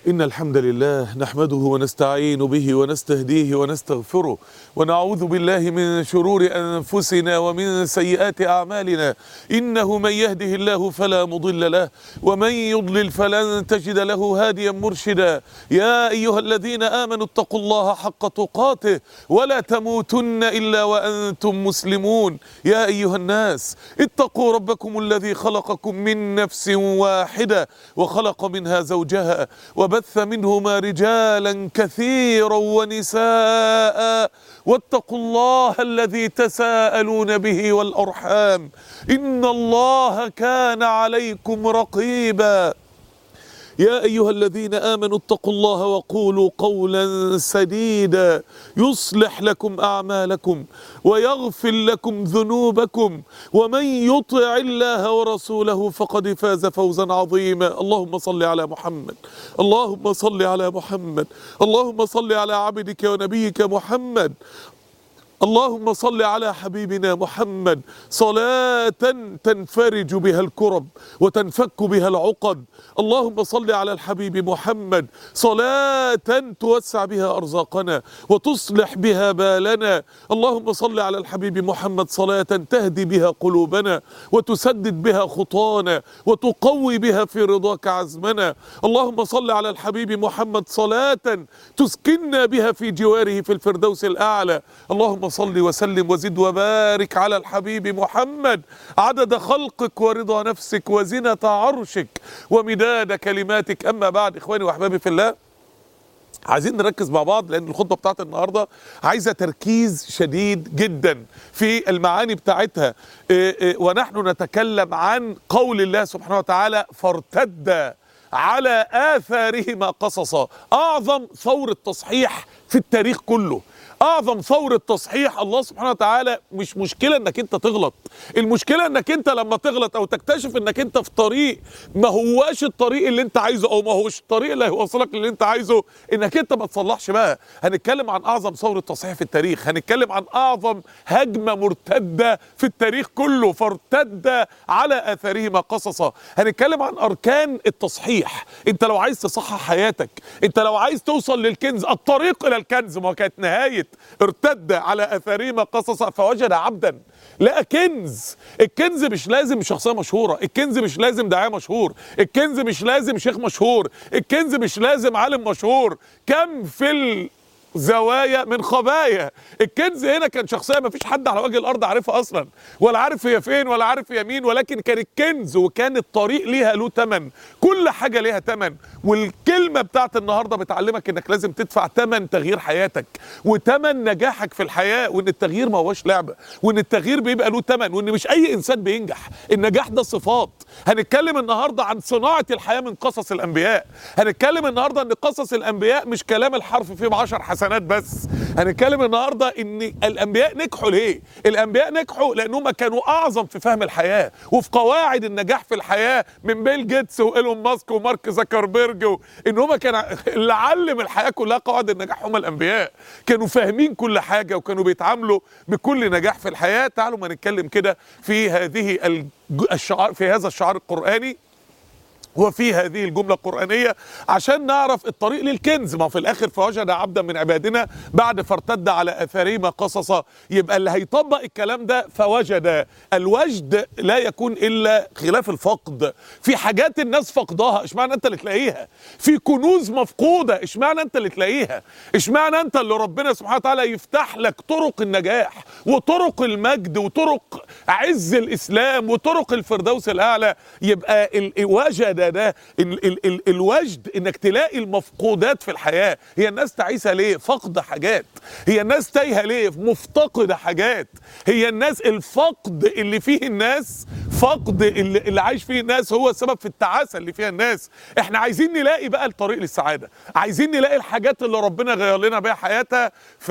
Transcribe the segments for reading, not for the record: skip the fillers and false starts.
إن الحمد لله نحمده ونستعين به ونستهديه ونستغفره ونعوذ بالله من شرور أنفسنا ومن سيئات أعمالنا. إنه من يهده الله فلا مضل له ومن يضلل فلن تجد له هاديا مرشدا. يا أيها الذين آمنوا اتقوا الله حق تقاته ولا تموتن إلا وأنتم مسلمون. يا أيها الناس اتقوا ربكم الذي خلقكم من نفس واحدة وخلق منها زوجها وبث منهما رجالا كثيرا ونساء واتقوا الله الذي تساءلون به والأرحام إن الله كان عليكم رقيبا. يا أيها الذين آمنوا اتقوا الله وقولوا قولا سديدا يصلح لكم أعمالكم ويغفر لكم ذنوبكم ومن يطع الله ورسوله فقد فاز فوزا عظيما. اللهم صل على محمد، اللهم صل على محمد، اللهم صل على عبدك ونبيك محمد، اللهم صل على حبيبنا محمد صلاة تنفرج بها الكرب وتنفك بها العقد. اللهم صل على الحبيب محمد صلاة توسع بها أرزاقنا وتصلح بها بالنا. اللهم صل على الحبيب محمد صلاة تهدي بها قلوبنا وتسدد بها خطانا وتقوي بها في رضاك عزمنا. اللهم صل على الحبيب محمد صلاة تسكننا بها في جواره في الفردوس الأعلى. اللهم صل وسلم وزد وبارك على الحبيب محمد عدد خلقك ورضا نفسك وزنة عرشك ومداد كلماتك. أما بعد، إخواني وأحبابي في الله، عايزين نركز مع بعض لأن الخطبة بتاعت النهاردة عايزة تركيز شديد جدا في المعاني بتاعتها. ونحن نتكلم عن قول الله سبحانه وتعالى فارتد على آثارهما قصصا. أعظم ثورة تصحيح في التاريخ كله، اعظم ثورة تصحيح. الله سبحانه وتعالى مش مشكلة انك انت تغلط، المشكلة انك انت لما تغلط او تكتشف انك انت في طريق ما هواش الطريق اللي انت عايزه او ما هوش الطريق اللي هيوصلك للي انت عايزه، انك انت ما تصلحش بقى. هنتكلم عن اعظم ثورة تصحيح في التاريخ، هنتكلم عن اعظم هجمة مرتدة في التاريخ كله، فارتد على اثارهما قصصا. هنتكلم عن اركان التصحيح. انت لو عايز تصحح حياتك، انت لو عايز توصل للكنز، الطريق الى الكنز، ما كانت نهاية ارتد على اثارهما قصصا فوجد عبدا لقى كنز. الكنز مش لازم شخصية مشهورة، الكنز مش لازم داعية مشهور، الكنز مش لازم شيخ مشهور، الكنز مش لازم عالم مشهور. كم في زوايا من خبايا. الكنز هنا كان شخصية ما فيش حد على وجه الأرض عارفها أصلا، ولا عارف هي فين ولا عارف هي مين، ولكن كان الكنز وكان الطريق ليها له تمن. كل حاجة ليها تمن. والكلمة بتاعت النهاردة بتعلمك إنك لازم تدفع تمن تغيير حياتك وتمن نجاحك في الحياة، وإن التغيير ما هوش لعبة، وإن التغيير بيبقى له تمن، وإن مش أي إنسان بينجح. النجاح ده صفات. هنتكلم النهاردة عن صناعة الحياة من قصص الأنبياء. هنتكلم النهاردة إن قصص الأنبياء مش كلام الحرف فيه 10 حسنات بس. هنتكلم النهاردة إن الأنبياء نجحوا ليه؟ الأنبياء نجحوا لأنهم كانوا أعظم في فهم الحياة وفي قواعد النجاح في الحياة، من بيل جيتس وإيلون ماسك ومارك زكربيرج. إن هم كانوا اللي علم الحياة كلها قواعد النجاح هم الأنبياء. كانوا فاهمين كل حاجة وكانوا بيتعاملوا بكل نجاح في الحياة. تعالوا ما نتكلم كده في هذه الشعار، في هذا الشعار القرآني وفي هذه الجملة القرآنية، عشان نعرف الطريق للكنز. ما في الآخر فوجد عبدا من عبادنا بعد فارتد على آثارهما قصصا. يبقى اللي هيطبق الكلام ده فوجد. الوجد لا يكون إلا خلاف الفقد. في حاجات الناس فقدها، اشمعنى أنت اللي تلاقيها؟ في كنوز مفقودة، اشمعنى أنت اللي تلاقيها؟ اشمعنى أنت اللي ربنا سبحانه وتعالى يفتح لك طرق النجاح وطرق المجد وطرق عز الإسلام وطرق الفردوس الأعلى؟ يبقى وجد ده الوجد، انك تلاقي المفقودات في الحياة. هي الناس تعيسة ليه؟ فقد حاجات. هي الناس تايهة ليه؟ مفتقدة حاجات. هي الناس الفقد اللي فيه الناس، فقد اللي عايش فيه الناس هو السبب في التعاسة اللي فيها الناس. احنا عايزين نلاقي بقى الطريق للسعادة، عايزين نلاقي الحاجات اللي ربنا غير لنا بيها حياتها.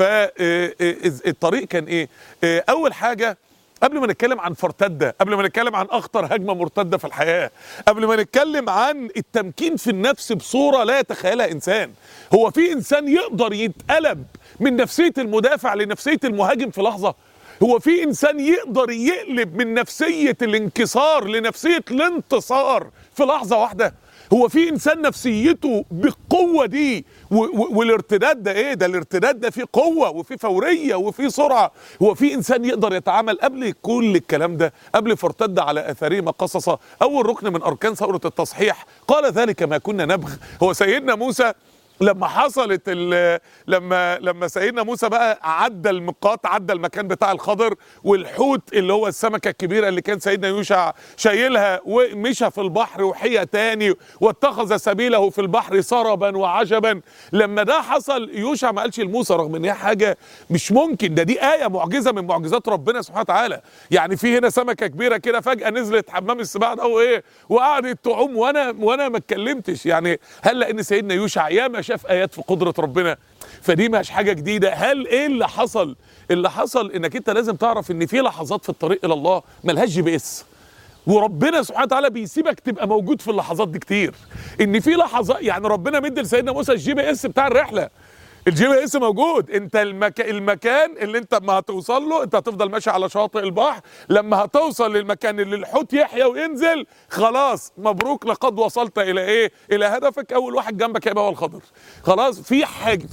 فالطريق كان ايه؟ اول حاجة، قبل ما نتكلم عن فارتدة، قبل ما نتكلم عن أخطر هجمة مرتدة في الحياة، قبل ما نتكلم عن التمكين في النفس بصورة لا يتخيلها إنسان. هو في إنسان يقدر يتقلب من نفسية المدافع لنفسية المهاجم في لحظة؟ هو في انسان يقدر يقلب من نفسية الانكسار لنفسية الانتصار في لحظة واحدة؟ هو في انسان نفسيته بالقوة دي والارتداد ده ايه؟ ده الارتداد ده فيه قوة وفيه فورية وفيه سرعة. هو في انسان يقدر يتعامل قبل كل الكلام ده، قبل فارتد على اثارهما قصصا، اول ركن من اركان ثورة التصحيح، قال ذلك ما كنا نبغ. هو سيدنا موسى لما حصلت لما سيدنا موسى بقى عدى الميقات، عدى المكان بتاع الخضر، والحوت اللي هو السمكه الكبيره اللي كان سيدنا يوشع شايلها، ومشى في البحر وحيى تاني واتخذ سبيله في البحر سربا وعجبا. لما ده حصل يوشع ما قالش لموسى، رغم ان هي حاجه مش ممكن، دي ايه معجزه من معجزات ربنا سبحانه وتعالى. يعني في هنا سمكه كبيره كده فجاه نزلت حمام السباحه ده وايه وقعدت تعوم وانا ما اتكلمتش. يعني هل لان سيدنا يوشع ياما شاف ايات في قدرة ربنا، فدي مش حاجة جديدة. هل ايه اللي حصل؟ اللي حصل انك انت لازم تعرف ان في لحظات في الطريق الى الله ملهاش GPS، وربنا سبحانه وتعالى بيسيبك تبقى موجود في اللحظات دي كتير. ان في لحظات، يعني ربنا مدي لسيدنا موسى الGPS بتاع الرحلة، الGPS موجود. انت المكان اللي انت ما هتوصل له، انت هتفضل ماشي على شاطئ البحر، لما هتوصل للمكان اللي الحوت يحيى وينزل، خلاص مبروك لقد وصلت الى ايه؟ الى هدفك. اول واحد جنبك هيبقى هو الخضر. خلاص في حاجه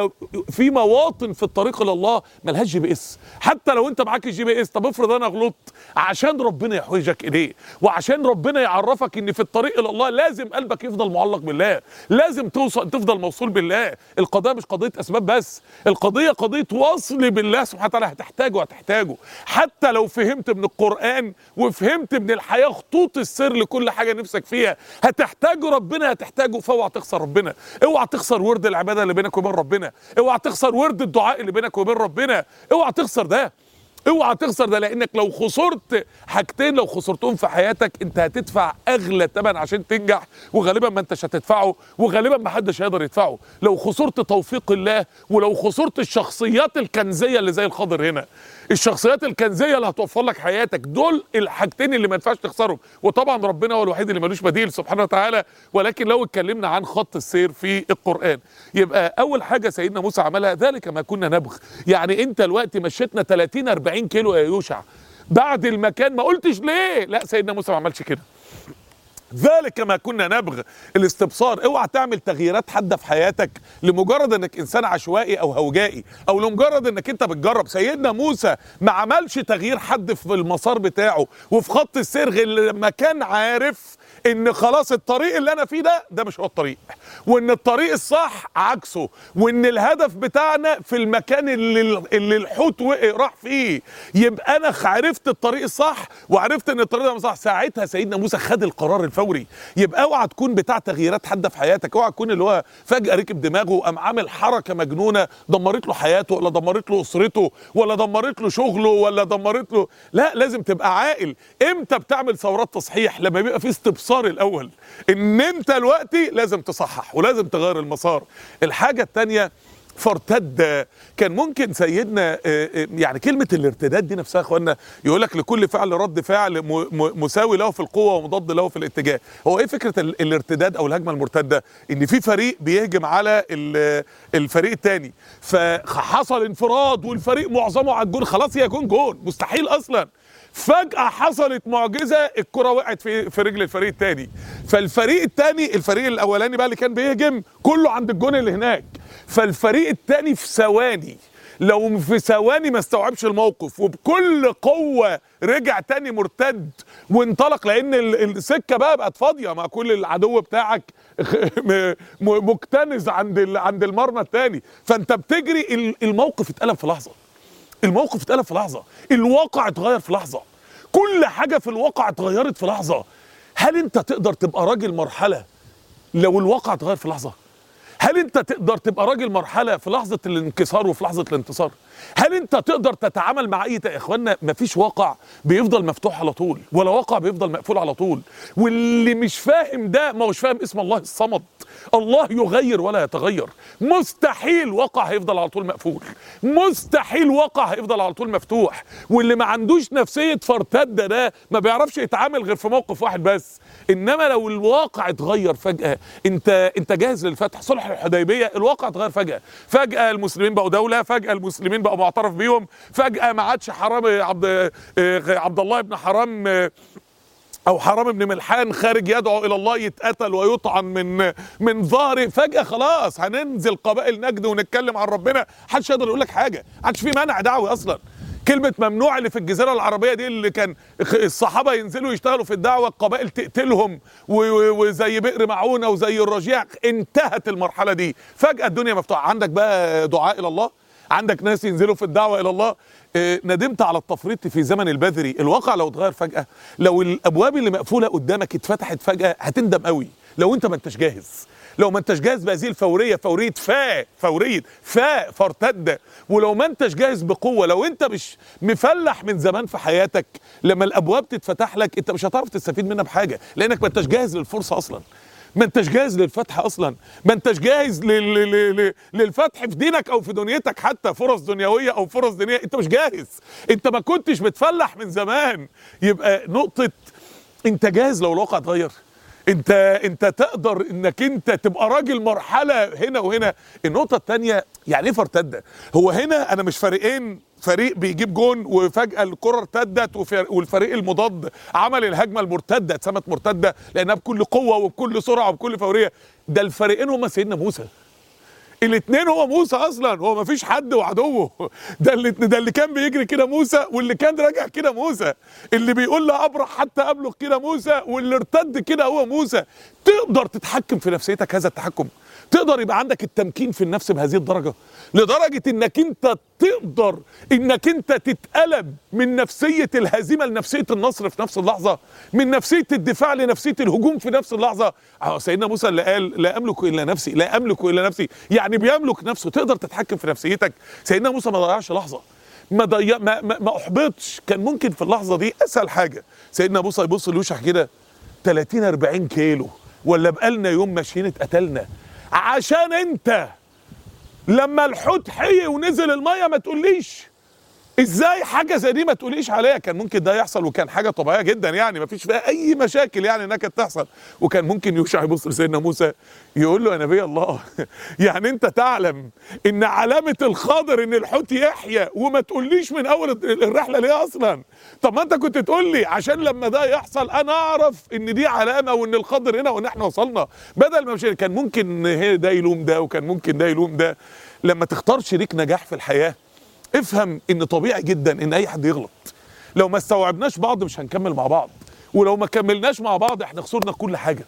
في مواطن في الطريق الى الله ملهاش GPS. حتى لو انت معاك الGPS، طب افرض انا غلطت، عشان ربنا يحوجك اليه، وعشان ربنا يعرفك ان في الطريق الى الله لازم قلبك يفضل معلق بالله، لازم تفضل موصول بالله. القضاء مش قضية أسباب بس، القضية قضية وصل بالله سبحانه وتعالى. هتحتاجه حتى لو فهمت من القرآن وفهمت من الحياة خطوط السر لكل حاجة نفسك فيها، هتحتاجه ربنا، هتحتاجه. فاوعى تخسر ربنا، اوعى تخسر ورد العبادة اللي بينك وبين ربنا، اوعى تخسر ورد الدعاء اللي بينك وبين ربنا، اوعى تخسر ده، اوعى تخسر ده. لانك لو خسرت حاجتين، لو خسرتهم في حياتك، انت هتدفع اغلى ثمن عشان تنجح، وغالبا ما انتش هتدفعه، وغالبا ما حدش هيقدر يدفعه. لو خسرت توفيق الله، ولو خسرت الشخصيات الكنزيه اللي زي الخضر هنا، الشخصيات الكنزيه اللي هتوفر لك حياتك، دول الحاجتين اللي ما ينفعش تخسرهم. وطبعا ربنا هو الوحيد اللي ملوش بديل سبحانه وتعالى. ولكن لو اتكلمنا عن خط السير في القرآن، يبقى اول حاجه سيدنا موسى عملها ذلك ما كنا نبغ. يعني انت دلوقتي مشيتنا 30 40 كيلو يا يوشع بعد المكان، ما قلتش ليه؟ لا، سيدنا موسى ما عملش كده. ذلك ما كنا نبغ، الاستبصار. اوعى تعمل تغييرات حادة في حياتك لمجرد انك انسان عشوائي او هوجائي، او لمجرد انك انت بتجرب. سيدنا موسى ما عملش تغيير حد في المسار بتاعه وفي خط السير غير لما كان عارف ان خلاص الطريق اللي انا فيه ده مش هو الطريق، وان الطريق الصح عكسه، وان الهدف بتاعنا في المكان اللي الحوت راح فيه. يبقى انا عرفت الطريق الصح، وعرفت ان الطريق ده صح. ساعتها سيدنا موسى خد القرار الفوري. يبقى اوعى تكون بتاع تغييرات حاده في حياتك، اوعى تكون اللي هو فجاه ركب دماغه وقام عامل حركه مجنونه دمرت له حياته، ولا دمرت له اسرته، ولا دمرت له شغله، ولا دمرت له. لا، لازم تبقى عاقل. امتى بتعمل ثورات تصحيح؟ لما بيبقى في استبصار الاول ان انت دلوقتي لازم تصحح ولازم تغير المسار. الحاجه الثانيه فارتد. كان ممكن سيدنا يعني كلمه الارتداد دي نفسها يا اخوانا، يقول لك لكل فعل رد فعل مساوي له في القوه ومضاد له في الاتجاه. هو ايه فكره الارتداد او الهجمه المرتده؟ ان في فريق بيهجم على الفريق الثاني، فحصل انفراد والفريق معظمه على الجون، خلاص هي جون مستحيل اصلا. فجأة حصلت معجزة، الكرة وقعت في رجل الفريق الثاني، فالفريق الثاني، الفريق الاولاني بقى اللي كان بيهجم كله عند الجون اللي هناك، فالفريق الثاني في ثواني، لو في ثواني ما استوعبش الموقف وبكل قوة رجع تاني مرتد وانطلق، لان السكة بقى بقت فاضية مع كل العدو بتاعك مكتنز عند المرمى الثاني، فانت بتجري. الموقف اتقلب في لحظة، الموقف اتقلب في لحظة، الواقع اتغير في لحظة، كل حاجة في الواقع اتغيرت في لحظة. هل انت تقدر تبقى راجل مرحلة لو الواقع اتغير في لحظة؟ هل انت تقدر تبقى راجل مرحلة في لحظة الانكسار وفي لحظة الانتصار؟ هل انت تقدر تتعامل مع يا اخوانا؟ مفيش واقع بيفضل مفتوح على طول، ولا واقع بيفضل مقفول على طول. واللي مش فاهم ده ما هوش فاهم اسم الله الصمد. الله يغير ولا يتغير. مستحيل واقع هيفضل على طول مقفول، مستحيل واقع هيفضل على طول مفتوح. واللي ما عندوش نفسيه فرتده ده ما بيعرفش يتعامل غير في موقف واحد بس. انما لو الواقع اتغير فجاه، انت جاهز للفتح. صلح الحديبيه الواقع اتغير فجاه، فجاه المسلمين بقوا دوله، فجاه المسلمين بقوا معترف بيهم، فجاه ما عادش حرام عبد الله بن حرام او حرام بن ملحان خارج يدعو الى الله يتقتل ويطعن من ظهره. فجاه خلاص هننزل قبائل نجد ونتكلم عن ربنا، محدش يقدر يقول لك حاجه، محدش في منع دعوي اصلا. كلمه ممنوع اللي في الجزيره العربيه دي اللي كان الصحابه ينزلوا يشتغلوا في الدعوه القبائل تقتلهم وزي بئر معونه وزي الرجيع، انتهت المرحله دي. فجاه الدنيا مفتوحه، عندك بقى دعاء الى الله، عندك ناس ينزلوا في الدعوه الى الله. ندمت على التفريط في زمن البذري. الواقع لو اتغير فجاه، لو الابواب اللي مقفوله قدامك اتفتحت فجاه، هتندم قوي لو انت ما انتش جاهز. لو ما انتش جاهز بهذه الفوريه، فوريه فارتده. ولو ما انتش جاهز بقوه، لو انت مش مفلح من زمان في حياتك، لما الابواب تتفتح لك انت مش هتعرف تستفيد منها بحاجه، لانك ما انتش جاهز للفرصه اصلا، ما انتش جاهز للفتح اصلا، ما انتش جاهز للفتح في دينك او في دنيتك، حتى فرص دنيويه او فرص دينيه انت مش جاهز، انت ما كنتش بتفلح من زمان. يبقى نقطه انت جاهز لو الواقع اتغير، انت تقدر انك انت تبقى راجل مرحله هنا وهنا. النقطه الثانيه يعني ايه فرتده؟ هو هنا انا مش فريقين، فريق بيجيب جون وفجاه الكره ارتدت والفريق المضاد عمل الهجمه المرتده، اتسمت مرتده لانها بكل قوه وبكل سرعه وبكل فوريه. ده الفريقين هم سيدنا موسى، الاثنين هو موسى اصلا، هو ما فيش حد وعدوه. ده اللي كان بيجري كده موسى، واللي كان راجع كده موسى، اللي بيقول لا ابرح حتى ابلغ كده موسى، واللي ارتد كده هو موسى. تقدر تتحكم في نفسيتك هذا التحكم؟ تقدر يبقى عندك التمكين في النفس بهذه الدرجه، لدرجه انك انت تقدر انك انت تتقلب من نفسيه الهزيمه لنفسيه النصر في نفس اللحظه، من نفسيه الدفاع لنفسيه الهجوم في نفس اللحظه. سيدنا موسى اللي قال لا املك الا نفسي، لا املك الا نفسي، يعني بيملك نفسه. تقدر تتحكم في نفسيتك. سيدنا موسى ما ضيعش لحظه، ما احبطش. كان ممكن في اللحظه دي اسهل حاجه سيدنا موسى يبص ليوشع كده 30 40 كيلو ولا بقالنا يوم ماشيين اتقتلنا، عشان انت لما الحوت حي ونزل الميه ما تقوليش ازاي حاجه زي دي، ما تقوليش عليها. كان ممكن ده يحصل، وكان حاجه طبيعيه جدا يعني، ما فيش فيها اي مشاكل يعني انها كانت تحصل. وكان ممكن يوشع يبص لسيدنا موسى يقول له يا نبي الله يعني انت تعلم ان علامه الخضر ان الحوت يحيى وما تقوليش من اول الرحله ليه اصلا؟ طب ما انت كنت تقول لي عشان لما ده يحصل انا اعرف ان دي علامه وان الخضر هنا وان احنا وصلنا، بدل ما مش كان ممكن ده يلوم ده وكان ممكن ده يلوم ده. لما تختار شريك نجاح في الحياه افهم ان طبيعي جدا ان اي حد يغلط. لو ما استوعبناش بعض مش هنكمل مع بعض، ولو ما كملناش مع بعض احنا خسرنا كل حاجه.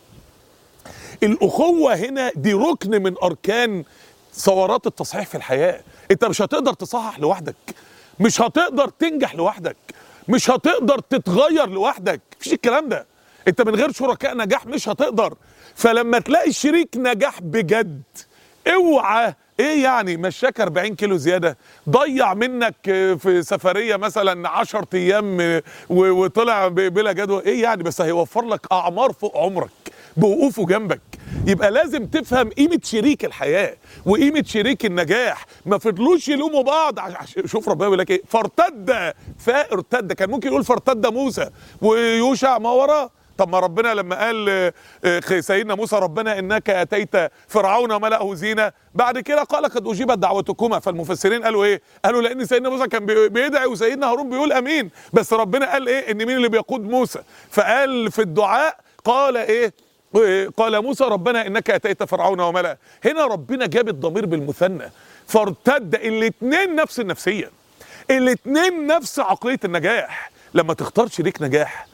الاخوه هنا دي ركن من اركان ثورات التصحيح في الحياه. انت مش هتقدر تصحح لوحدك، مش هتقدر تنجح لوحدك، مش هتقدر تتغير لوحدك، مفيش الكلام ده. انت من غير شركاء نجاح مش هتقدر. فلما تلاقي شريك نجاح بجد اوعى ايه يعني مشاك 40 كيلو زياده، ضيع منك في سفريه مثلا 10 ايام وطلع بلا جدوى، ايه يعني؟ بس هيوفر لك اعمار فوق عمرك بوقوفه جنبك. يبقى لازم تفهم قيمه شريك الحياه وقيمه شريك النجاح. ما فضلوش يلوموا بعض. شوف ربنا بيقول لك ايه، فارتد فارتد. كان ممكن يقول فارتد موسى ويوشع ما وراه. طب ما ربنا لما قال سيدنا موسى ربنا انك اتيت فرعون وملأه زينه، بعد كده قال قد اجيبت دعوتكما. فالمفسرين قالوا ايه؟ قالوا لان سيدنا موسى كان بيدعي وسيدنا هارون بيقول امين، بس ربنا قال ايه؟ ان مين اللي بيقود موسى؟ فقال في الدعاء قال ايه؟ قال موسى ربنا انك اتيت فرعون وملأه. هنا ربنا جاب الضمير بالمثنى، فارتد. الاثنين نفس النفسيه، الاثنين نفس عقليه النجاح. لما تختار شريك نجاح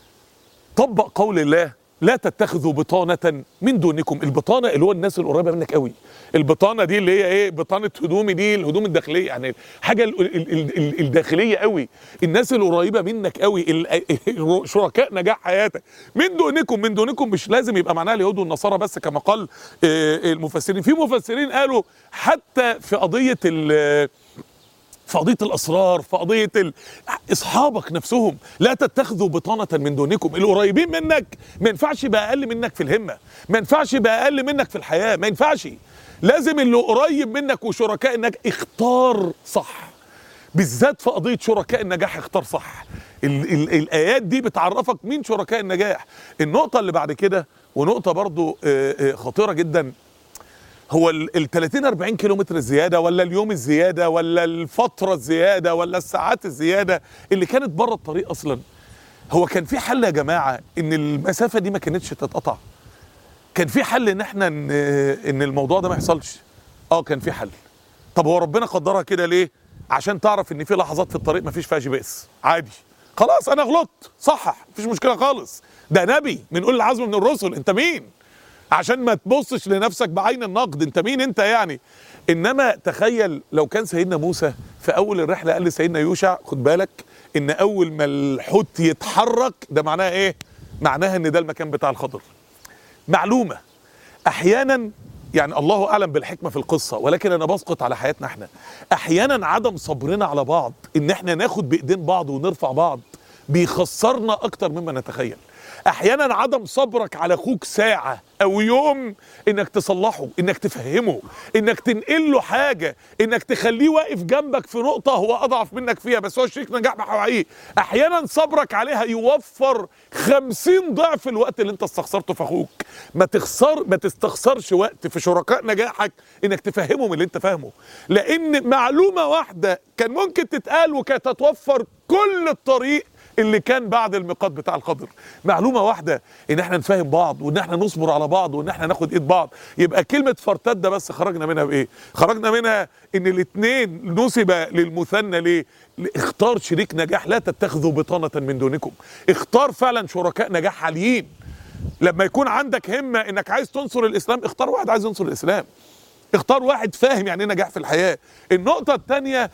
طبق قول الله لا تتخذوا بطانة من دونكم. البطانة اللي هو الناس القريبة منك قوي. البطانة دي اللي هي ايه؟ بطانة هدومي، دي الهدوم الداخلية، يعني حاجة الداخلية قوي، الناس القريبة منك قوي، شركاء نجاح حياتك. من دونكم، من دونكم مش لازم يبقى معناها اليهود والنصارى بس كما قال المفسرين. في مفسرين قالوا حتى في قضية في قضيه الاسرار، في قضيه اصحابك نفسهم. لا تتخذوا بطانه من دونكم. القريبين منك ما ينفعش يبقى اقل منك في الهمه، ما ينفعش يبقى اقل منك في الحياه، ما ينفعش. لازم اللي قريب منك وشركاء النجاح اختار صح، بالذات في قضيه شركاء النجاح اختار صح. الايات دي بتعرفك مين شركاء النجاح. النقطه اللي بعد كده ونقطه برضو خطيره جدا، هو ال 30 40 كيلومتر الزياده، ولا اليوم الزياده، ولا الفتره الزياده، ولا الساعات الزياده اللي كانت بره الطريق اصلا. هو كان في حل يا جماعه ان المسافه دي ما كانتش تتقطع؟ كان في حل ان احنا ان الموضوع ده ما يحصلش؟ كان في حل. طب هو ربنا قدرها كده ليه؟ عشان تعرف ان في لحظات في الطريق ما فيش فيها GPS عادي. خلاص انا غلطت، صحح، مفيش مشكله خالص. ده نبي من اولي العزم من الرسل، انت مين عشان ما تبصش لنفسك بعين النقد؟ انت مين انت يعني؟ انما تخيل لو كان سيدنا موسى في اول الرحله قال لسيدنا يوشع خد بالك ان اول ما الحوت يتحرك ده معناها ايه؟ معناها ان ده المكان بتاع الخضر. معلومه احيانا يعني الله اعلم بالحكمه في القصه، ولكن انا بسقط على حياتنا احنا. احيانا عدم صبرنا على بعض، ان احنا ناخد بايدين بعض ونرفع بعض، بيخسرنا اكتر مما نتخيل. احيانا عدم صبرك على اخوك ساعه او يوم انك تصلحه، انك تفهمه، انك تنقل له حاجه، انك تخليه واقف جنبك في نقطه هو اضعف منك فيها بس هو شريك نجاح حقيقي. احيانا صبرك عليها يوفر 50 ضعف الوقت اللي انت استخسرته في اخوك. ما تستخسرش وقت في شركاء نجاحك انك تفهمهم اللي انت فاهمه، لان معلومه واحده كان ممكن تتقال وكانت هتوفر كل الطريق اللي كان بعد الميقات بتاع الخضر. معلومه واحده ان احنا نفهم بعض، وان احنا نصبر على بعض، وان احنا ناخد ايد بعض. يبقى كلمه فارتد بس خرجنا منها بايه؟ خرجنا منها ان الاثنين نسب للمثنى ليه؟ اختار شريك نجاح. لا تتخذوا بطانه من دونكم. اختار فعلا شركاء نجاح عاليين. لما يكون عندك همه انك عايز تنصر الاسلام، اختار واحد عايز ينصر الاسلام، اختار واحد فاهم يعني ايه نجاح في الحياه. النقطه الثانيه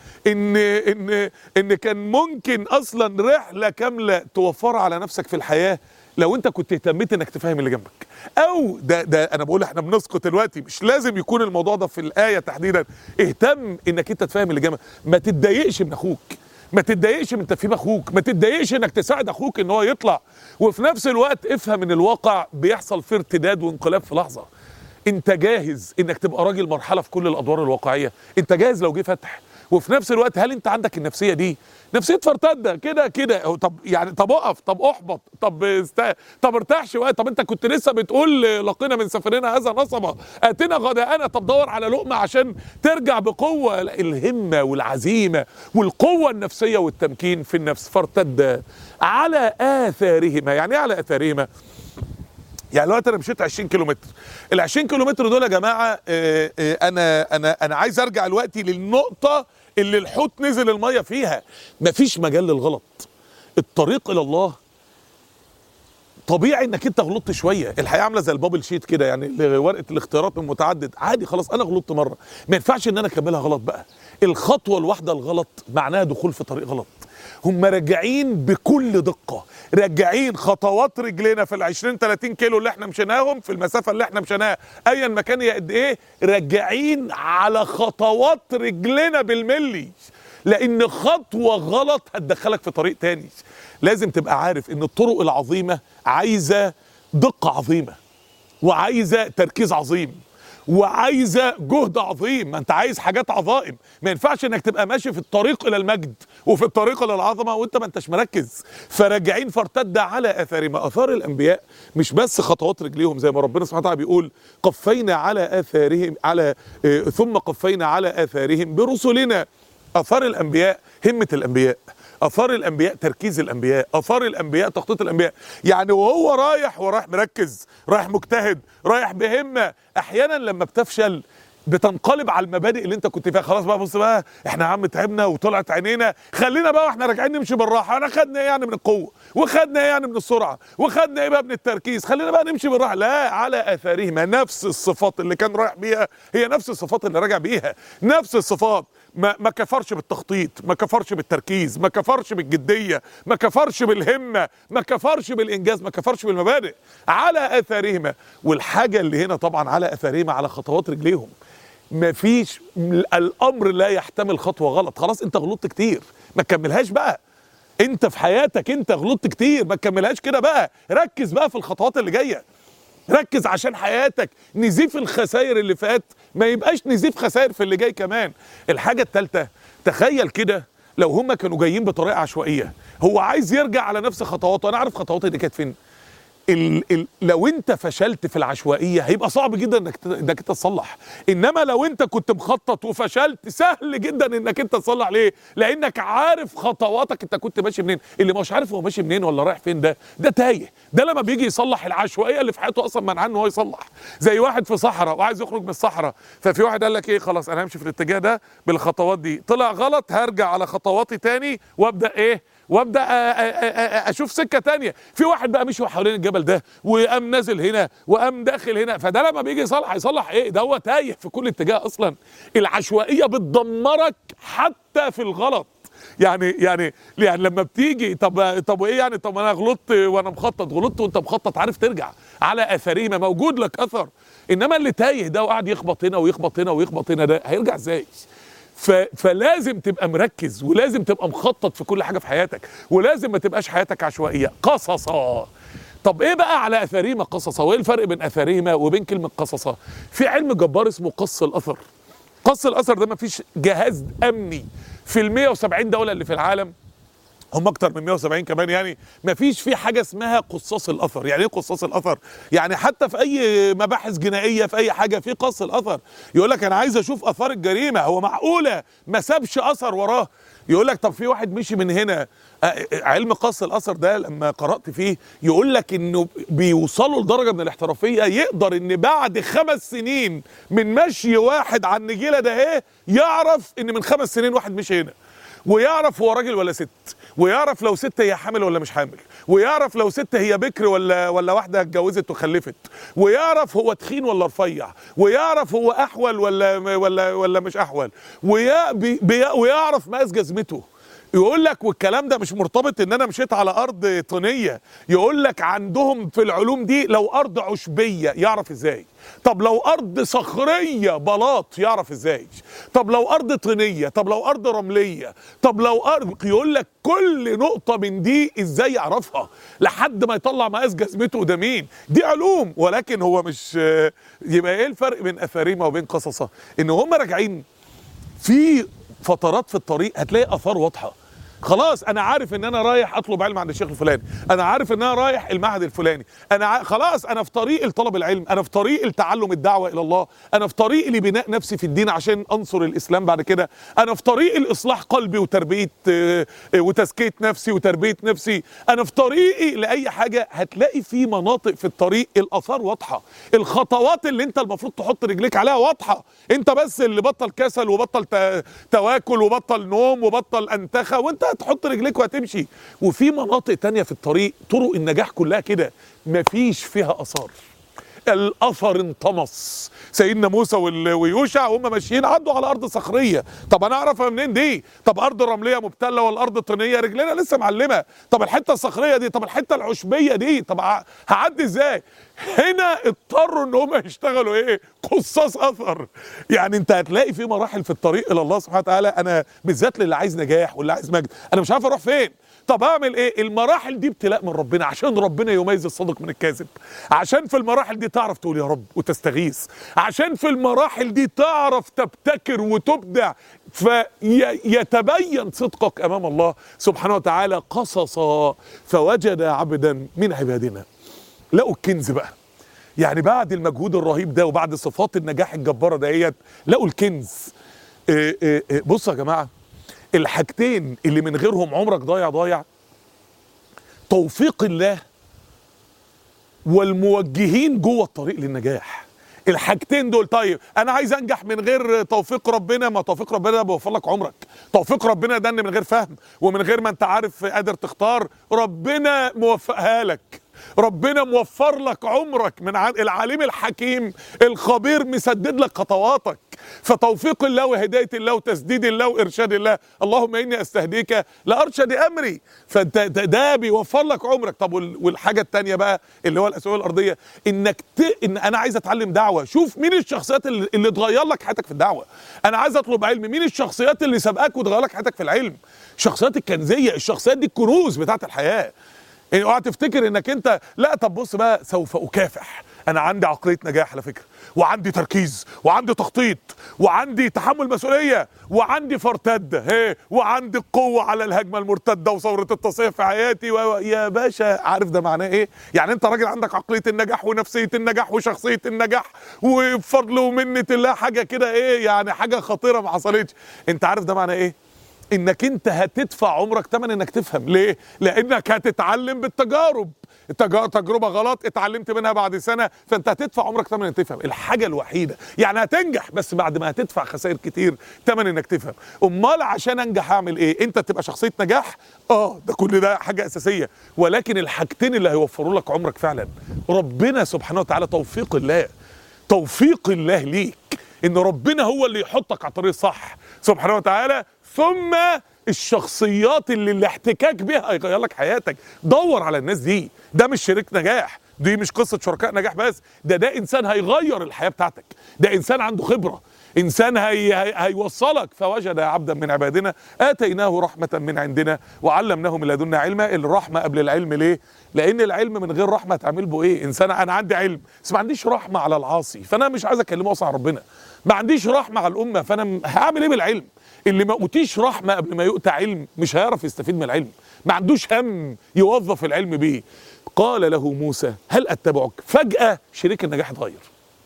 ان كان ممكن اصلا رحله كامله توفرها على نفسك في الحياه لو انت كنت اهتميت انك تفهم اللي جنبك. او ده انا بقول احنا بنسقط دلوقتي، مش لازم يكون الموضوع ده في الايه تحديدا. اهتم انك انت تفهم اللي جنبك، ما تتضايقش من اخوك، ما تتضايقش من تفهيم اخوك، ما تتضايقش انك تساعد اخوك ان هو يطلع، وفي نفس الوقت افهم ان الواقع بيحصل فيه ارتداد وانقلاب في لحظه. انت جاهز انك تبقى راجل مرحله في كل الادوار الواقعيه؟ انت جاهز لو جه فتح؟ وفي نفس الوقت هل انت عندك النفسيه دي؟ نفسيه فرتده كده طب يعني طب اقف، طب احبط، طب ارتاح شويه، طب انت كنت لسه بتقول لقينا من سفرنا هذا نصبا اتنا غداءنا، طب دور على لقمه عشان ترجع بقوه. الهمه والعزيمه والقوه النفسيه والتمكين في النفس. فارتد على اثارهما. يعني ايه على اثارهما؟ يعني دلوقتي انا مشيت 20 كيلومتر، ال 20 كيلومتر دول يا جماعه انا عايز ارجع دلوقتي للنقطه اللي الحوت نزل الميه فيها. مفيش مجال للغلط. الطريق الى الله طبيعي انك انت غلطت شويه. الحياه عامله زي البابل شيت كده، يعني ورقه الاختيارات من متعدد. عادي خلاص انا غلطت مره، ما ينفعش ان انا اكملها غلط بقى. الخطوه الواحده الغلط معناها دخول في طريق غلط. هم راجعين بكل دقه، راجعين خطوات رجلينا في ال 20 30 كيلو اللي احنا مشيناهم، في المسافه اللي احنا مشيناها ايا ما كان هي قد ايه، راجعين على خطوات رجلنا بالملي، لان خطوه غلط هتدخلك في طريق تاني. لازم تبقى عارف ان الطرق العظيمه عايزه دقه عظيمه، وعايزه تركيز عظيم، وعايزه جهد عظيم. ما انت عايز حاجات عظائم. ما ينفعش انك تبقى ماشي في الطريق الى المجد وفي الطريق الى العظمه وانت ما انتش مركز. فراجعين فارتد على اثارهما. اثار الانبياء مش بس خطوات رجليهم، زي ما ربنا سبحانه وتعالى بيقول قفينا على اثارهم ثم قفينا على اثارهم برسلنا. اثار الانبياء همه الانبياء، اثار الانبياء تركيز الانبياء، اثار الانبياء تخطيط الانبياء. يعني وهو رايح مركز، رايح مجتهد، رايح بهمه. احيانا لما بتفشل بتنقلب على المبادئ اللي انت كنت فيها. خلاص بقى بص بقى احنا يا عم تعبنا وطلعت عينينا، خلينا بقى واحنا راجعين نمشي بالراحه. انا خدنا ايه يعني من القوه، وخدنا ايه يعني من السرعه، وخدنا ايه بقى من التركيز، خلينا بقى نمشي بالراحه. لا، على اثارهما. نفس الصفات اللي كان رايح بيها هي نفس الصفات اللي راجع بيها، نفس الصفات. ما كفرش بالتخطيط، ما كفرش بالتركيز، ما كفرش بالجديه، ما كفرش بالهمه، ما كفرش بالانجاز، ما كفرش بالمبادئ. على اثارهما. والحاجه اللي هنا طبعا على اثارهما على خطوات رجليهم. مفيش، الامر لا يحتمل خطوه غلط. خلاص انت غلطت كتير، ما تكملهاش بقى. انت في حياتك انت غلطت كتير، ما تكملهاش كده بقى. ركز بقى في الخطوات اللي جايه، ركز عشان حياتك نزيف الخسائر اللي فات ما يبقاش نزيف خسائر في اللي جاي كمان. الحاجه الثالثه، تخيل كده لو هم كانوا جايين بطريقه عشوائيه، هو عايز يرجع على نفس خطواته. انا عارف خطواته دي كانت فين. لو انت فشلت في العشوائيه هيبقى صعب جدا انك انت تصلح. انما لو انت كنت مخطط وفشلت سهل جدا انك انت تصلح. ليه؟ لانك عارف خطواتك انت كنت ماشي منين. اللي مش عارف هو ماشي منين ولا رايح فين ده تايه. ده لما بيجي يصلح العشوائيه اللي في حياته اصلا منعاه ان هو يصلح. زي واحد في صحراء وعايز يخرج من الصحراء، ففي واحد قال لك ايه، خلاص انا همشي في الاتجاه ده بالخطوات دي، طلع غلط هرجع على خطواتي تاني وابدا ايه، وابدا اشوف سكه تانية. في واحد بقى مشي حوالين الجبل ده وقام نازل هنا وقام داخل هنا، فده لما بيجي يصلح ايه، ده هو تايه في كل اتجاه اصلا. العشوائيه بتدمرك حتى في الغلط. يعني لما بتيجي طب ايه يعني، طب انا غلطت وانا مخطط، غلطت وانت مخطط عارف ترجع على اثرهما، موجود لك اثر. انما اللي تايه ده وقاعد يخبط هنا ويخبط هنا ويخبط هنا، ده هيرجع ازاي؟ فلازم تبقى مركز، ولازم تبقى مخطط في كل حاجه في حياتك، ولازم ما تبقاش حياتك عشوائيه. قصصا. طب ايه بقى على اثرهما قصصا؟ وايه الفرق بين اثرهما وبين كلمه قصصا؟ في علم جبار اسمه قص الاثر. قص الاثر ده ما فيش جهاز امني في ال 170 دوله اللي في العالم، هم اكتر من 170 كمان، يعني ما فيش في حاجه اسمها قصاص الاثر. يعني ايه قصاص الاثر؟ يعني حتى في اي مباحث جنائيه في اي حاجه في قص الاثر. يقول لك انا عايز اشوف اثار الجريمه، هو معقوله ما سابش اثر وراه؟ يقول لك طب في واحد مشي من هنا. علم قص الاثر ده لما قرات فيه يقول لك انه بيوصلوا لدرجه من الاحترافيه يقدر ان بعد 5 سنين من مشي واحد على النجيله ده ايه، يعرف ان من 5 سنين واحد مشي هنا، ويعرف هو راجل ولا ست، ويعرف لو ست هي حامل ولا مش حامل، ويعرف لو ست هي بكر ولا واحده اتجوزت وخلفت، ويعرف هو تخين ولا رفيع، ويعرف هو احول ولا مش احول، ويعرف مقاس جزمته. يقول لك والكلام ده مش مرتبط ان انا مشيت على ارض طينيه. يقول لك عندهم في العلوم دي لو ارض عشبيه يعرف ازاي؟ طب لو ارض صخريه بلاط يعرف ازاي؟ طب لو ارض طينيه؟ طب لو ارض رمليه؟ طب لو ارض، يقول لك كل نقطه من دي ازاي يعرفها لحد ما يطلع مقاس جزمته ده مين. دي علوم، ولكن هو مش. يبقى ايه الفرق بين اثارهما وبين قصصا؟ ان هم راجعين في فترات في الطريق هتلاقي اثار واضحه. خلاص انا عارف ان انا رايح اطلب علم عند الشيخ الفلاني، انا عارف ان انا رايح المعهد الفلاني، انا خلاص انا في طريق لطلب العلم، انا في طريق لتعلم الدعوه الى الله، انا في طريق لبناء نفسي في الدين عشان انصر الاسلام بعد كده، انا في طريق الاصلاح قلبي وتربيه وتزكيه نفسي وتربيه نفسي، انا في طريقي لاي حاجه. هتلاقي في مناطق في الطريق الاثار واضحه، الخطوات اللي انت المفروض تحط رجليك عليها واضحه. انت بس اللي بطل كسل وبطل تواكل وبطل نوم وبطل انتخه، وانت هتحط رجليك وهتمشي. وفي مناطق تانية في الطريق طرق النجاح كلها كده مفيش فيها اثار، الاثر انطمس. سيدنا موسى ويوشع وهم ماشيين عدوا على ارض صخريه، طب انا اعرفها منين دي؟ طب ارض رمليه مبتله ولا ارض طينيه؟ رجلنا لسه معلمه. طب الحته الصخريه دي، طب الحته العشبيه دي، طب هعدي ازاي؟ هنا اضطروا ان هم يشتغلوا ايه؟ قصاص اثر. يعني انت هتلاقي في مراحل في الطريق الى الله سبحانه وتعالى. انا بالذات للي عايز نجاح واللي عايز مجد، انا مش عارف اروح فين. طب اعمل ايه؟ المراحل دي ابتلاء من ربنا عشان ربنا يميز الصادق من الكاذب، عشان في المراحل دي تعرف تقول يا رب وتستغيث، عشان في المراحل دي تعرف تبتكر وتبدع فيتبين صدقك امام الله سبحانه وتعالى. قصصا فوجد عبدا من عبادنا. لقوا الكنز بقى، يعني بعد المجهود الرهيب ده وبعد صفات النجاح الجباره ديت لقوا الكنز. بصوا يا جماعه، الحاجتين اللي من غيرهم عمرك ضايع، توفيق الله والموجهين جوه الطريق للنجاح. الحاجتين دول. طيب انا عايز انجح من غير توفيق ربنا، ما توفيق ربنا ده بيوفر لك عمرك. توفيق ربنا ده ان من غير فهم ومن غير ما انت عارف قادر تختار، ربنا موفقها لك، ربنا موفر لك عمرك من العليم الحكيم الخبير مسدد لك خطواتك. فتوفيق الله وهدايه الله وتسديد الله وارشاد الله، اللهم اني استهديك لارشد امري. فانت ده بيوفر لك عمرك. طب والحاجه الثانيه بقى اللي هو الاسباب الارضيه، ان انا عايز اتعلم دعوه. شوف مين الشخصيات اللي تغير لك حياتك في الدعوه. انا عايز اطلب علم، مين الشخصيات اللي سبقك وتغير لك حياتك في العلم؟ الشخصيات الكنزيه، الشخصيات دي الكنوز بتاعت الحياه. اوعى تفتكر انك انت لا. طب بص بقى، سوف اكافح. انا عندي عقليه نجاح على فكره، وعندي تركيز، وعندي تخطيط، وعندي تحمل مسؤوليه، وعندي فرتده، وعندي القوه على الهجمه المرتده وثوره التصحيح في حياتي يا باشا، عارف ده معناه ايه؟ يعني انت راجل عندك عقليه النجاح ونفسيه النجاح وشخصيه النجاح وبفضل ومنه الله، حاجه كده يعني حاجه خطيره ما حصلتش. انت عارف ده معناه ايه؟ انك انت هتدفع عمرك ثمن انك تفهم. ليه؟ لانك هتتعلم بالتجارب. تجربه غلط اتعلمت منها بعد سنه، فانت هتدفع عمرك ثمن انك تفهم. الحاجه الوحيده يعني هتنجح بس بعد ما هتدفع خسائر كتير ثمن انك تفهم. امال عشان انجح اعمل ايه؟ انت تبقى شخصيه نجاح، ده كل ده حاجه اساسيه، ولكن الحاجتين اللي هيوفروا لك عمرك فعلا ربنا سبحانه وتعالى، توفيق الله. توفيق الله ليك، ان ربنا هو اللي يحطك على الطريق الصح سبحانه وتعالى، ثم الشخصيات اللي الاحتكاك بها هيغير لك حياتك. دور على الناس دي. ده مش شريك نجاح، دي مش قصة شركاء نجاح بس، ده انسان هيغير الحياة بتاعتك، ده انسان عنده خبرة، انسان هيوصلك. فوجد عبدا من عبادنا اتيناه رحمة من عندنا وعلمناه من لدنا علما. الرحمة قبل العلم. ليه؟ لان العلم من غير رحمة تعمل به ايه؟ انسان انا عندي علم بس ما عنديش رحمة على العاصي، فانا مش عايز اكلمه اصلا عن ربنا. ما عنديش رحمة على الامة، فانا هعمل ايه بالعلم؟ اللي ما اوتيش رحمه قبل ما يؤتى علم مش هيعرف يستفيد من العلم، ما عندوش هم يوظف العلم بيه. قال له موسى هل اتبعك؟ فجاه شريك النجاح اتغير.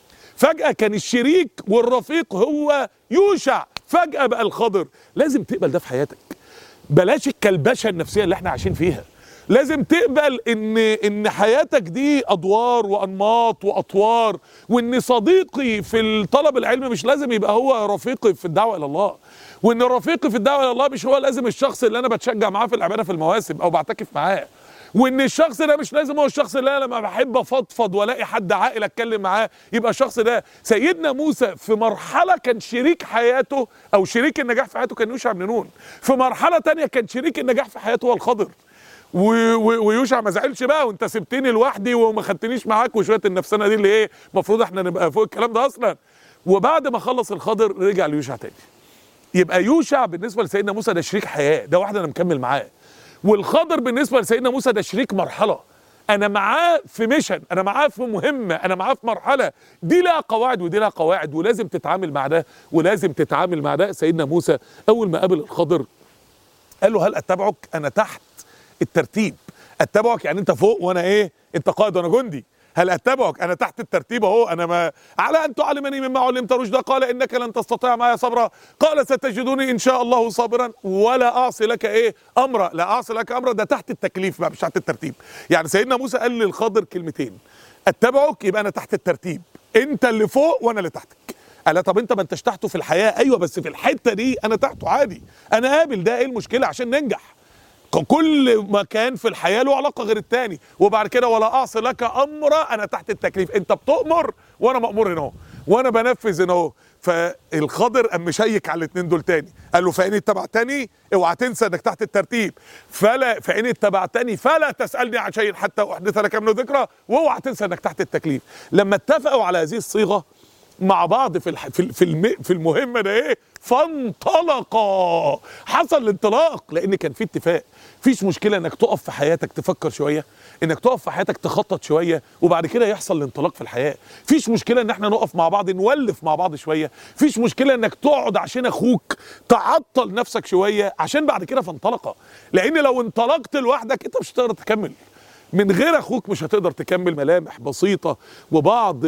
فجاه كان الشريك والرفيق هو يوشع، فجاه بقى الخضر. لازم تقبل ده في حياتك. بلاش الكلبشه النفسيه اللي احنا عايشين فيها. لازم تقبل ان حياتك دي ادوار وانماط واطوار، وان صديقي في طلب العلم مش لازم يبقى هو رفيقي في الدعوه الى الله، وان رفيقي في الدعوه الى الله مش هو لازم الشخص اللي انا بتشجع معاه في العباده في المواسم او بعتكف معاه، وان الشخص ده مش لازم هو الشخص اللي انا لما بحب افضفض والاقي حد عاقل اتكلم معاه يبقى الشخص ده. سيدنا موسى في مرحله كان شريك حياته او شريك النجاح في حياته كان يوشع بن نون، في مرحله تانية كان شريك النجاح في حياته هو الخضر. ويوشع ما زعلش بقى، وانت سبتني لوحدي وما خدتنيش معاك وشويه النفسنه دي اللي المفروض احنا نبقى فوق الكلام ده اصلا. وبعد ما خلص الخضر رجع ليوشع تاني. يبقى يوشع بالنسبه لسيدنا موسى ده شريك حياه، ده واحد انا مكمل معاه. والخضر بالنسبه لسيدنا موسى ده شريك مرحله، انا معاه في ميشن، انا معاه في مهمه، انا معاه في مرحله، دي لها قواعد ودي لها قواعد، ولازم تتعامل مع ده ولازم تتعامل مع ده. سيدنا موسى اول ما قابل الخضر قال له هل اتبعك؟ انا تحت الترتيب. اتبعك يعني انت فوق وانا انت قائد وانا جندي. هل اتبعك؟ انا تحت الترتيب اهو. انا ما على ان تعلمني مما علمت رشدا. قال انك لن تستطيع معي صبرا. قال ستجدني ان شاء الله صابرا ولا اعصي لك امرا. لا اعصي لك امرا ده تحت التكليف بقى مش تحت الترتيب. يعني سيدنا موسى قال للخضر كلمتين: اتبعك يبقى انا تحت الترتيب، انت اللي فوق وانا اللي تحتك. قال طب انت ما انتش تحته في الحياه؟ ايوه بس في الحته دي انا تحته عادي، انا قابل ده. ايه المشكله عشان ننجح؟ كل مكان في الحياه له علاقه غير التاني. وبعد كده ولا اعصي لك امرا، انا تحت التكليف، انت بتؤمر وانا مامور هنا اهو وانا بنفذ هنا اهو. فالخضر قام مشيك على الاثنين دول تاني، قال له فان اتبعتني اوعى تنسى انك تحت الترتيب، فان اتبعتني فلا تسالني عن شيء حتى احدث لك منه ذكرى، واوعى تنسى انك تحت التكليف. لما اتفقوا على هذه الصيغه مع بعض في المهمه ده فانطلقا. حصل الانطلاق لان كان في اتفاق. فيش مشكله انك تقف في حياتك تفكر شويه، انك تقف في حياتك تخطط شويه، وبعد كده يحصل الانطلاق في الحياه. فيش مشكله ان احنا نقف مع بعض نولف مع بعض شويه. فيش مشكله انك تقعد عشان اخوك تعطل نفسك شويه عشان بعد كده فانطلقا. لان لو انطلقت لوحدك انت مش هتقدر تكمل، من غير اخوك مش هتقدر تكمل. ملامح بسيطة وبعض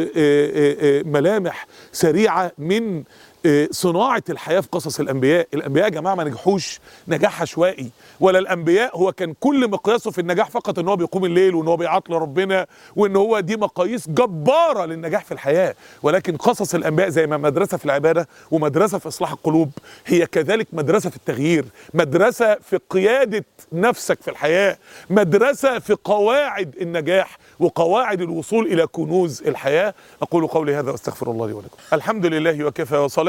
ملامح سريعة من صناعة الحياة في قصص الأنبياء. الأنبياء يا جماعة ما نجحوش نجاح عشوائي، ولا الأنبياء هو كان كل مقياسه في النجاح فقط إن هو بيقوم الليل وإن هو بيعطل ربنا وإن هو دي مقاييس جبارة للنجاح في الحياة. ولكن قصص الأنبياء زي ما مدرسة في العبادة ومدرسة في إصلاح القلوب، هي كذلك مدرسة في التغيير، مدرسة في قيادة نفسك في الحياة، مدرسة في قواعد النجاح وقواعد الوصول إلى كنوز الحياة. أقول قولي هذا وأستغفر الله لي ولكم. الحمد لله وكفى وصلاة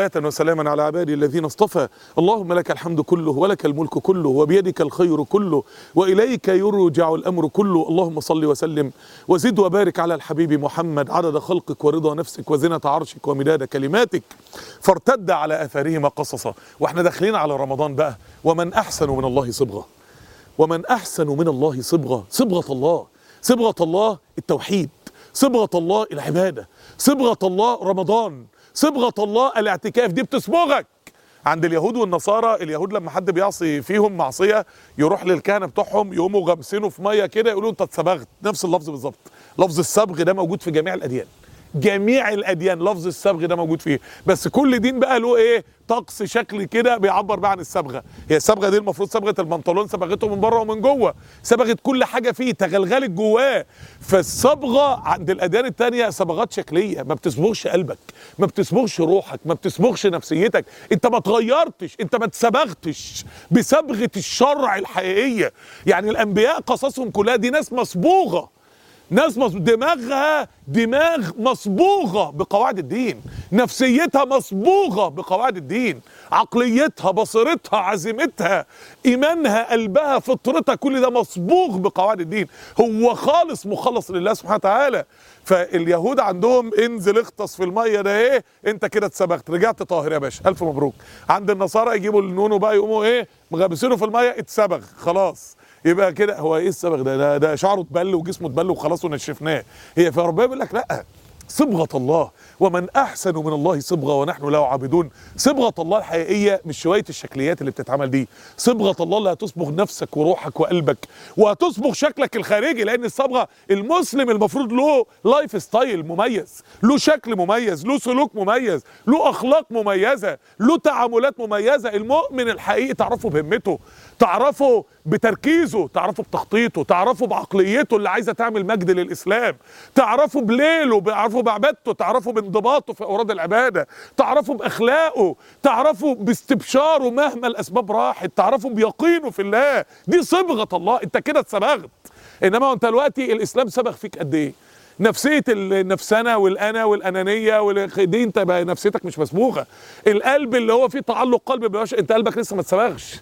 صلاة وسلاما على عبادي الذين اصطفى. اللهم لك الحمد كله ولك الملك كله وبيدك الخير كله وإليك يرجع الأمر كله. اللهم صل وسلم وزد وبارك على الحبيب محمد عدد خلقك ورضا نفسك وزنة عرشك ومداد كلماتك، فارتد على أثارهما قصصا. واحنا داخلين على رمضان بقى، ومن أحسن من الله صبغة، ومن أحسن من الله صبغة. صبغة الله، صبغة الله التوحيد، صبغة الله العبادة، صبغة الله رمضان، صبغة الله الاعتكاف. دي بتصبغك. عند اليهود والنصارى، اليهود لما حد بيعصي فيهم معصية يروح للكهنة بتوعهم يقوموا غمسينه في مية كده يقولوا انت اتصبغت. نفس اللفظ بالظبط. لفظ الصبغ ده موجود في جميع الأديان، جميع الأديان لفظ الصبغ ده موجود فيه، بس كل دين بقى له ايه طقس شكل كده بيعبر بقى عن الصبغه. هي الصبغه دي المفروض صبغه البنطلون صبغته من بره ومن جوه، صبغه كل حاجه فيه تغلغلت جواه. فالصبغه عند الاديان الثانيه صبغات شكليه، ما بتصبغش قلبك، ما بتصبغش روحك، ما بتصبغش نفسيتك. انت ما اتغيرتش، انت ما اتصبغتش بصبغه الشرع الحقيقيه. يعني الانبياء قصصهم كلها دي ناس مصبوغه، ناس دماغها دماغ مصبوغة بقواعد الدين، نفسيتها مصبوغة بقواعد الدين، عقليتها، بصيرتها، عزيمتها، إيمانها، قلبها، فطرتها، كل ده مصبوغ بقواعد الدين. هو خالص مخلص لله سبحانه وتعالى. فاليهود عندهم انزل اغطس في المية ده ايه انت كده اتسبغت، رجعت طاهر يا باشا، الف مبروك. عند النصارى يجيبوا النونو بقى يقوموا ايه مغمسينه في المية اتسبغ خلاص. يبقى كده هو ايه الصبغ ده شعره اتبل وجسمه اتبل وخلاص ونشفناه. هي فربنا بيقول لك لا، صبغة الله، ومن أحسن من الله صبغة ونحن له عابدون. صبغة الله الحقيقية مش شوية الشكليات اللي بتتعمل دي، صبغة الله اللي هتصبغ نفسك وروحك وقلبك وهتصبغ شكلك الخارجي. لأن الصبغة المسلم المفروض له لايف ستايل مميز، له شكل مميز، له سلوك مميز، له أخلاق مميزة، له تعاملات مميزة. المؤمن الحقيقي تعرفه بهمته، تعرفه بتركيزه، تعرفه بتخطيطه، تعرفه بعقليته اللي عايزه تعمل مجد للاسلام، تعرفه بليله، تعرفه بعبادته، تعرفه بانضباطه في اوراد العباده، تعرفه باخلاقه، تعرفه باستبشاره مهما الاسباب راحت، تعرفه بيقينه في الله. دي صبغه الله، انت كده اتسبغت. انما انت دلوقتي الاسلام سبغ فيك قد ايه؟ نفسيه النفسنه والانا والانانيه دي انت بقى نفسيتك مش مسبوغه. القلب اللي هو فيه تعلق قلب بباشا، انت قلبك لسه ما اتسبغش.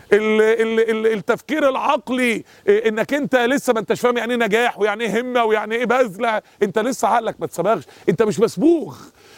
التفكير العقلي انك انت لسه ما انتش فاهم يعني ايه نجاح ويعني ايه همه ويعني ايه بذله، انت لسه عقلك ما اتسبغش، انت مش مسبوغ.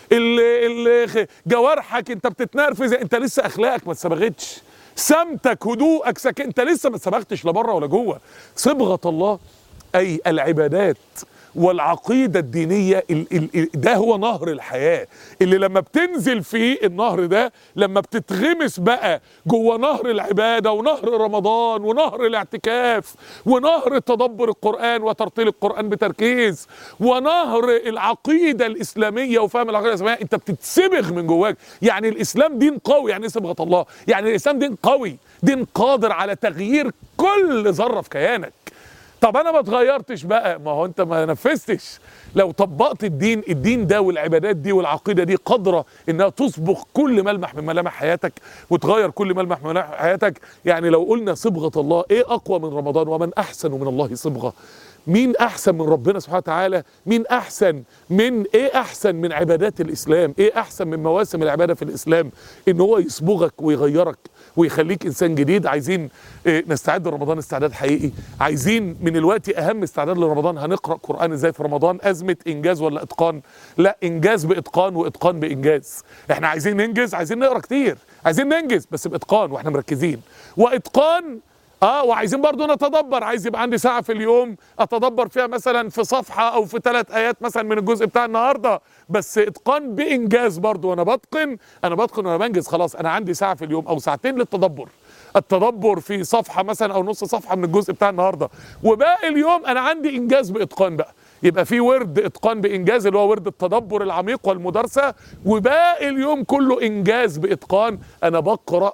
جوارحك انت بتتنرفز، انت لسه اخلاقك ما اتسبغتش. سمتك، هدوءك، انت لسه ما اتسبغتش لا بره ولا جوه. صبغه الله اي العبادات والعقيدة الدينية، ده هو نهر الحياة اللي لما بتنزل فيه النهر ده، لما بتتغمس بقى جوه نهر العبادة ونهر رمضان ونهر الاعتكاف ونهر تدبر القرآن وترتيل القرآن بتركيز ونهر العقيدة الإسلامية وفهم العقيدة الإسلامية، انت بتتسبغ من جواك. يعني الإسلام دين قوي. يعني ايه صبغة الله؟ يعني الإسلام دين قوي، دين قادر على تغيير كل ذرة في كيانك. طب انا ما اتغيرتش بقى، ما هو انت ما نفذتش. لو طبقت الدين ده والعبادات دي والعقيده دي قادره انها تصبغ كل ملمح من ملامح حياتك وتغير كل ملمح من ملامح حياتك. يعني لو قلنا صبغه الله، ايه اقوى من رمضان؟ ومن احسن من الله صبغه. مين احسن من ربنا سبحانه وتعالى؟ مين احسن من ايه؟ احسن من عبادات الاسلام؟ ايه احسن من مواسم العباده في الاسلام؟ ان هو يصبغك ويغيرك ويخليك انسان جديد. عايزين نستعد لرمضان استعداد حقيقي. عايزين من الوقت اهم استعداد لرمضان، هنقرا قران ازاي في رمضان؟ ازمه انجاز ولا اتقان؟ لا، انجاز باتقان واتقان بانجاز. احنا عايزين ننجز، عايزين نقرا كتير، عايزين ننجز بس باتقان واحنا مركزين، واتقان وعايزين برضو نتدبر. عايز يبقى عندي ساعة في اليوم اتدبر فيها مثلا في صفحة او في 3 آيات مثلا من الجزء بتاع النهاردة، بس اتقان بانجاز برضو. وانا بتقن وانا بنجز. خلاص انا عندي ساعة في اليوم او ساعتين للتدبر، التدبر في صفحة مثلا او نص صفحة من الجزء بتاع النهاردة، وباقي اليوم انا عندي انجاز باتقان بقى. يبقى في ورد اتقان بانجاز اللي هو ورد التدبر العميق والمدارسه، وباقي اليوم كله انجاز باتقان. انا بقرا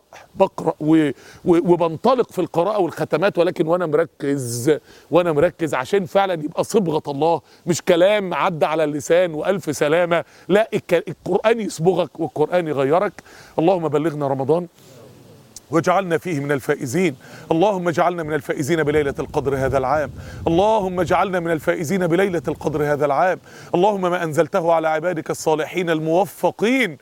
وبنطلق في القراءه والختمات، ولكن وانا مركز عشان فعلا يبقى صبغه الله، مش كلام عدى على اللسان والف سلامه. لا، القران يصبغك والقران يغيرك. اللهم بلغنا رمضان واجعلنا فيه من الفائزين. اللهم اجعلنا من الفائزين بليلة القدر هذا العام. اللهم اجعلنا من الفائزين بليلة القدر هذا العام. اللهم ما أنزلته على عبادك الصالحين الموفقين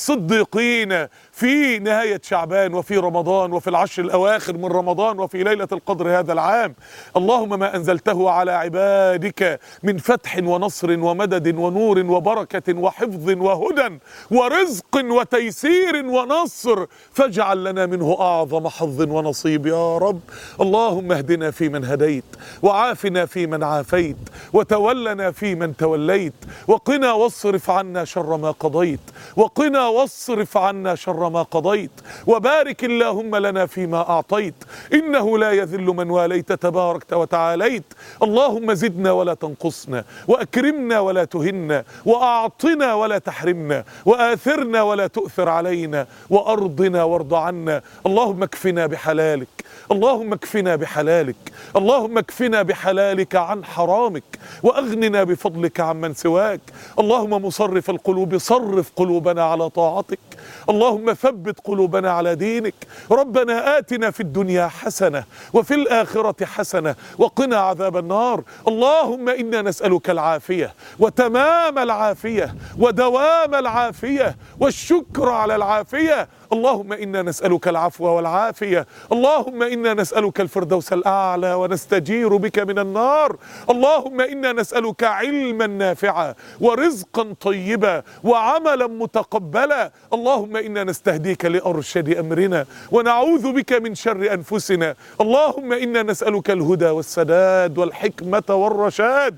الصديقين في نهاية شعبان وفي رمضان وفي العشر الأواخر من رمضان وفي ليلة القدر هذا العام. اللهم ما أنزلته على عبادك من فتح ونصر ومدد ونور وبركة وحفظ وهدى ورزق وتيسير ونصر فاجعل لنا منه أعظم حظ ونصيب يا رب. اللهم اهدنا فيمن هديت، وعافنا فيمن عافيت، وتولنا فيمن توليت، وقنا واصرف عنا شر ما قضيت، وقنا واصرف عنا شر ما قضيت، وبارك اللهم لنا فيما أعطيت، إنه لا يذل من واليت تباركت وتعاليت. اللهم زدنا ولا تنقصنا، وأكرمنا ولا تهنا، وأعطنا ولا تحرمنا، وآثرنا ولا تؤثر علينا، وأرضنا وارض عنا. اللهم اكفنا بحلالك، اللهم اكفنا بحلالك، اللهم اكفنا بحلالك عن حرامك، وأغننا بفضلك عمن سواك. اللهم مصرف القلوب صرف قلوبنا على طاعتك، اللهم ثبت قلوبنا على دينك. ربنا آتنا في الدنيا حسنة وفي الآخرة حسنة وقنا عذاب النار. اللهم إنا نسألك العافية وتمام العافية ودوام العافية والشكر على العافية. اللهم إنا نسألك العفو والعافية. اللهم إنا نسألك الفردوس الأعلى ونستجير بك من النار. اللهم إنا نسألك علما نافعا ورزقا طيبا وعملا متقبلا. اللهم إنا نستهديك لأرشد أمرنا ونعوذ بك من شر أنفسنا. اللهم إنا نسألك الهدى والسداد والحكمة والرشاد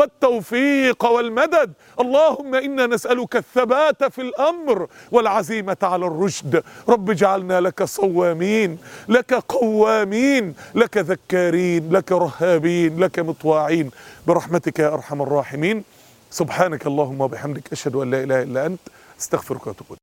والتوفيق والمدد. اللهم إنا نسألك الثبات في الأمر والعزيمة على الرشد. رب اجعلنا لك صوامين، لك قوامين، لك ذكارين، لك رهابين، لك مطواعين برحمتك يا أرحم الراحمين. سبحانك اللهم وبحمدك، أشهد أن لا إله إلا أنت، استغفرك وأتوب إليك.